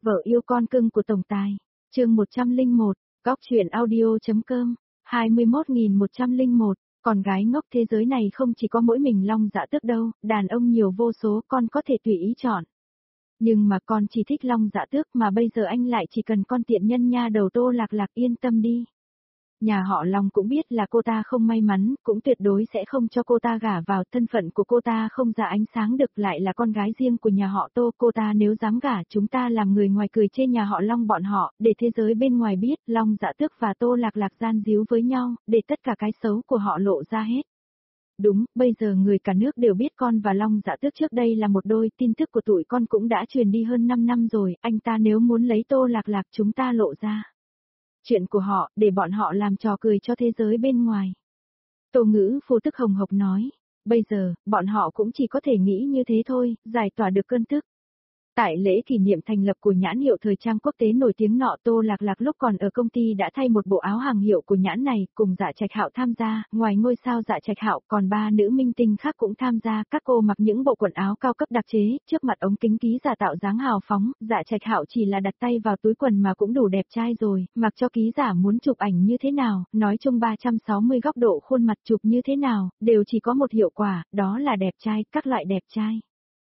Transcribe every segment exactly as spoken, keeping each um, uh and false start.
Vợ yêu con cưng của tổng tài. Chương một trăm lẻ một, góc truyện audio.com, hai mươi mốt nghìn một trăm lẻ một, con gái ngốc thế giới này không chỉ có mỗi mình Long Dạ Tước đâu, đàn ông nhiều vô số, con có thể tùy ý chọn. Nhưng mà con chỉ thích Long Dạ Tước mà bây giờ anh lại chỉ cần con tiện nhân nha đầu Tô Lạc Lạc, yên tâm đi. Nhà họ Long cũng biết là cô ta không may mắn, cũng tuyệt đối sẽ không cho cô ta gả vào, thân phận của cô ta không ra ánh sáng được, lại là con gái riêng của nhà họ Tô, cô ta nếu dám gả chúng ta làm người ngoài cười chê nhà họ Long bọn họ, để thế giới bên ngoài biết Long Dạ Tước và Tô Lạc Lạc gian díu với nhau, để tất cả cái xấu của họ lộ ra hết. Đúng, bây giờ người cả nước đều biết con và Long Dạ Tước trước đây là một đôi, tin tức của tụi con cũng đã truyền đi hơn năm năm rồi, anh ta nếu muốn lấy Tô Lạc Lạc chúng ta lộ ra chuyện của họ, để bọn họ làm trò cười cho thế giới bên ngoài. Tô Ngữ Phu tức hồng hộc nói, bây giờ, bọn họ cũng chỉ có thể nghĩ như thế thôi, giải tỏa được cơn tức. Tại lễ kỷ niệm thành lập của nhãn hiệu thời trang quốc tế nổi tiếng nọ, Tô Lạc Lạc lúc còn ở công ty đã thay một bộ áo hàng hiệu của nhãn này, cùng Dạ Trạch Hạo tham gia, ngoài ngôi sao Dạ Trạch Hạo còn ba nữ minh tinh khác cũng tham gia, các cô mặc những bộ quần áo cao cấp đặc chế, trước mặt ống kính ký giả tạo dáng hào phóng, Dạ Trạch Hạo chỉ là đặt tay vào túi quần mà cũng đủ đẹp trai rồi, mặc cho ký giả muốn chụp ảnh như thế nào, nói chung ba trăm sáu mươi góc độ khuôn mặt chụp như thế nào, đều chỉ có một hiệu quả, đó là đẹp trai, các loại đẹp trai.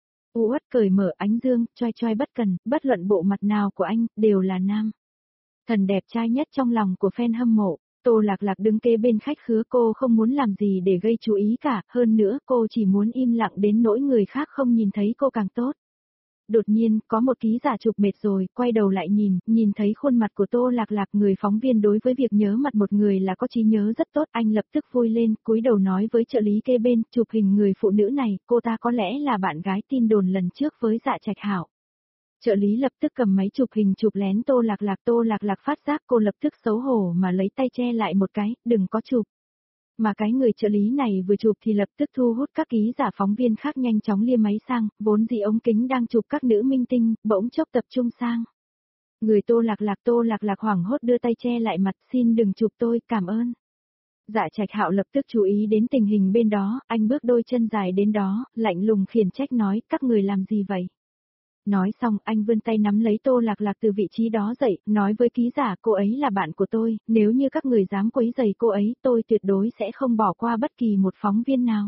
U uất cởi mở ánh dương, choai choai bất cần, bất luận bộ mặt nào của anh, đều là nam thần đẹp trai nhất trong lòng của fan hâm mộ. Tô Lạc Lạc đứng kế bên khách khứa, cô không muốn làm gì để gây chú ý cả, hơn nữa cô chỉ muốn im lặng đến nỗi người khác không nhìn thấy cô càng tốt. Đột nhiên, có một ký giả chụp mệt rồi, quay đầu lại nhìn, nhìn thấy khuôn mặt của Tô Lạc Lạc, người phóng viên đối với việc nhớ mặt một người là có trí nhớ rất tốt, anh lập tức vui lên, cúi đầu nói với trợ lý kê bên, chụp hình người phụ nữ này, cô ta có lẽ là bạn gái tin đồn lần trước với Dạ Trạch Hạo. Trợ lý lập tức cầm máy chụp hình chụp lén Tô Lạc Lạc, Tô Lạc Lạc phát giác cô lập tức xấu hổ mà lấy tay che lại một cái, đừng có chụp. Mà cái người trợ lý này vừa chụp thì lập tức thu hút các ký giả phóng viên khác nhanh chóng lia máy sang, vốn dĩ ống kính đang chụp các nữ minh tinh, bỗng chốc tập trung sang. Người Tô Lạc Lạc, Tô Lạc Lạc hoảng hốt đưa tay che lại mặt, xin đừng chụp tôi, cảm ơn. Dạ Trạch Hạo lập tức chú ý đến tình hình bên đó, anh bước đôi chân dài đến đó, lạnh lùng khiển trách nói, các người làm gì vậy? Nói xong, anh vươn tay nắm lấy Tô Lạc Lạc từ vị trí đó dậy, nói với ký giả, cô ấy là bạn của tôi, nếu như các người dám quấy rầy cô ấy, tôi tuyệt đối sẽ không bỏ qua bất kỳ một phóng viên nào.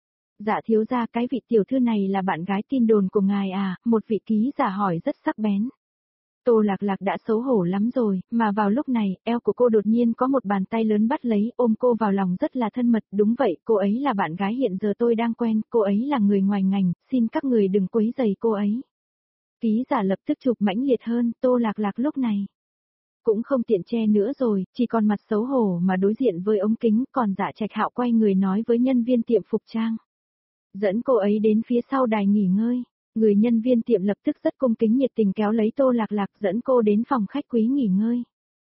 Dạ thiếu gia, cái vị tiểu thư này là bạn gái tin đồn của ngài à, một vị ký giả hỏi rất sắc bén. Tô Lạc Lạc đã xấu hổ lắm rồi, mà vào lúc này, eo của cô đột nhiên có một bàn tay lớn bắt lấy, ôm cô vào lòng rất là thân mật, đúng vậy, cô ấy là bạn gái hiện giờ tôi đang quen, cô ấy là người ngoài ngành, xin các người đừng quấy rầy cô ấy. Ký giả lập tức chụp mãnh liệt hơn, Tô Lạc Lạc lúc này cũng không tiện che nữa rồi, chỉ còn mặt xấu hổ mà đối diện với ống kính, còn Dạ Trạch Hạo quay người nói với nhân viên tiệm phục trang. Dẫn cô ấy đến phía sau đài nghỉ ngơi, người nhân viên tiệm lập tức rất cung kính nhiệt tình kéo lấy Tô Lạc Lạc dẫn cô đến phòng khách quý nghỉ ngơi.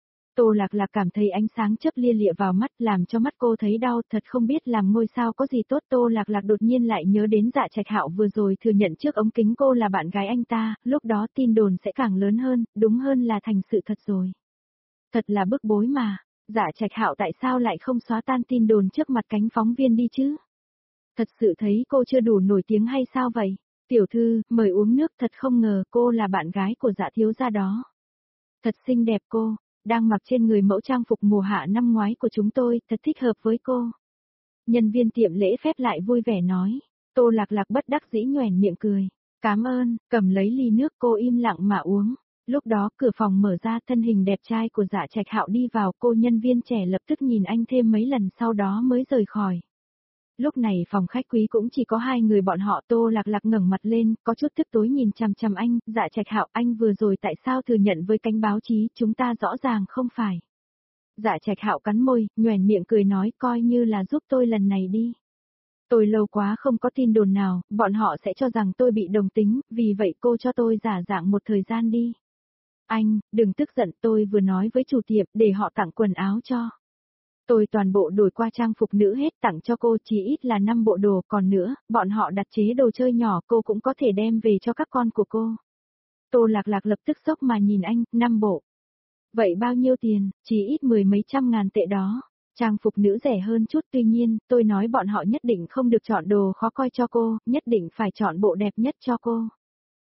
Tô Lạc Lạc cảm thấy ánh sáng chớp lia lịa vào mắt làm cho mắt cô thấy đau, thật không biết làm ngôi sao có gì tốt. Tô Lạc Lạc đột nhiên lại nhớ đến Dạ Trạch Hạo vừa rồi thừa nhận trước ống kính cô là bạn gái anh ta, lúc đó tin đồn sẽ càng lớn hơn, đúng hơn là thành sự thật rồi. Thật là bức bối mà, Dạ Trạch Hạo tại sao lại không xóa tan tin đồn trước mặt cánh phóng viên đi chứ? Thật sự thấy cô chưa đủ nổi tiếng hay sao vậy? Tiểu thư, mời uống nước, thật không ngờ cô là bạn gái của Dạ thiếu gia đó. Thật xinh đẹp cô. Đang mặc trên người mẫu trang phục mùa hạ năm ngoái của chúng tôi, thật thích hợp với cô. Nhân viên tiệm lễ phép lại vui vẻ nói. Tô Lạc Lạc bất đắc dĩ nhoẻn miệng cười. Cảm ơn, cầm lấy ly nước cô im lặng mà uống. Lúc đó cửa phòng mở ra, thân hình đẹp trai của Dạ Trạch Hạo đi vào, cô nhân viên trẻ lập tức nhìn anh thêm mấy lần sau đó mới rời khỏi. Lúc này phòng khách quý cũng chỉ có hai người bọn họ. Tô Lạc Lạc ngẩng mặt lên, có chút tức tối nhìn chằm chằm anh, Dạ Trạch Hạo, anh vừa rồi tại sao thừa nhận với cánh báo chí, chúng ta rõ ràng không phải. Dạ Trạch Hạo cắn môi, nhoẻn miệng cười nói, coi như là giúp tôi lần này đi. Tôi lâu quá không có tin đồn nào, bọn họ sẽ cho rằng tôi bị đồng tính, vì vậy cô cho tôi giả dạng một thời gian đi. Anh, đừng tức giận, tôi vừa nói với chủ tiệm để họ tặng quần áo cho. Tôi toàn bộ đổi qua trang phục nữ hết, tặng cho cô chỉ ít là năm bộ đồ, còn nữa, bọn họ đặt chế đồ chơi nhỏ cô cũng có thể đem về cho các con của cô. Tô Lạc Lạc lập tức sốc mà nhìn anh, năm bộ. Vậy bao nhiêu tiền, chỉ ít mười mấy trăm ngàn tệ đó. Trang phục nữ rẻ hơn chút, tuy nhiên, tôi nói bọn họ nhất định không được chọn đồ khó coi cho cô, nhất định phải chọn bộ đẹp nhất cho cô.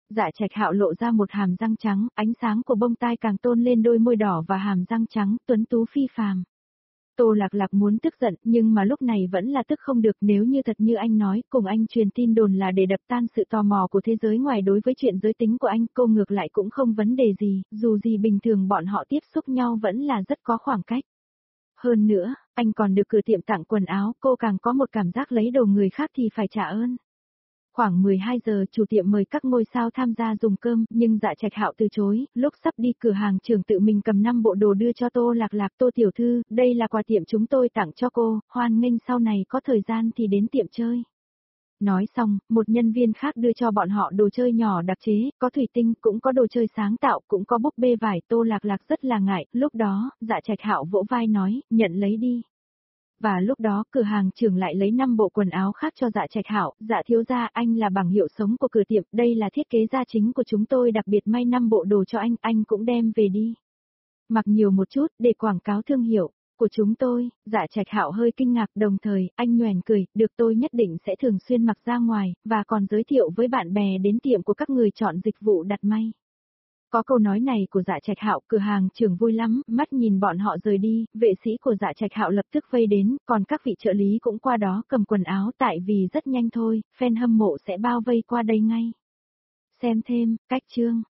Dạ Trạch Hạo lộ ra một hàm răng trắng, ánh sáng của bông tai càng tôn lên đôi môi đỏ và hàm răng trắng, tuấn tú phi phàm. Tô Lạc Lạc muốn tức giận, nhưng mà lúc này vẫn là tức không được, nếu như thật như anh nói, cùng anh truyền tin đồn là để đập tan sự tò mò của thế giới ngoài đối với chuyện giới tính của anh, cô ngược lại cũng không vấn đề gì, dù gì bình thường bọn họ tiếp xúc nhau vẫn là rất có khoảng cách. Hơn nữa, anh còn được cửa tiệm tặng quần áo, cô càng có một cảm giác lấy đồ người khác thì phải trả ơn. Khoảng mười hai giờ chủ tiệm mời các ngôi sao tham gia dùng cơm, nhưng Dạ Trạch Hạo từ chối, lúc sắp đi cửa hàng trưởng tự mình cầm năm bộ đồ đưa cho Tô Lạc Lạc. Tô tiểu thư, đây là quà tiệm chúng tôi tặng cho cô, hoan nghênh sau này có thời gian thì đến tiệm chơi. Nói xong, một nhân viên khác đưa cho bọn họ đồ chơi nhỏ đặc chế, có thủy tinh, cũng có đồ chơi sáng tạo, cũng có búp bê vải. Tô Lạc Lạc rất là ngại, lúc đó, Dạ Trạch Hạo vỗ vai nói, nhận lấy đi. Và lúc đó cửa hàng trưởng lại lấy năm bộ quần áo khác cho Dạ Trạch Hạo. Dạ thiếu gia, anh là bảng hiệu sống của cửa tiệm, đây là thiết kế gia chính của chúng tôi, đặc biệt may năm bộ đồ cho anh, anh cũng đem về đi. Mặc nhiều một chút để quảng cáo thương hiệu của chúng tôi. Dạ Trạch Hạo hơi kinh ngạc, đồng thời anh nhoẻn cười, được, tôi nhất định sẽ thường xuyên mặc ra ngoài, và còn giới thiệu với bạn bè đến tiệm của các người chọn dịch vụ đặt may. Có câu nói này của Dạ Trạch Hạo, cửa hàng trưởng vui lắm, mắt nhìn bọn họ rời đi, vệ sĩ của Dạ Trạch Hạo lập tức vây đến, còn các vị trợ lý cũng qua đó cầm quần áo, tại vì rất nhanh thôi, fan hâm mộ sẽ bao vây qua đây ngay. Xem thêm, cách chương.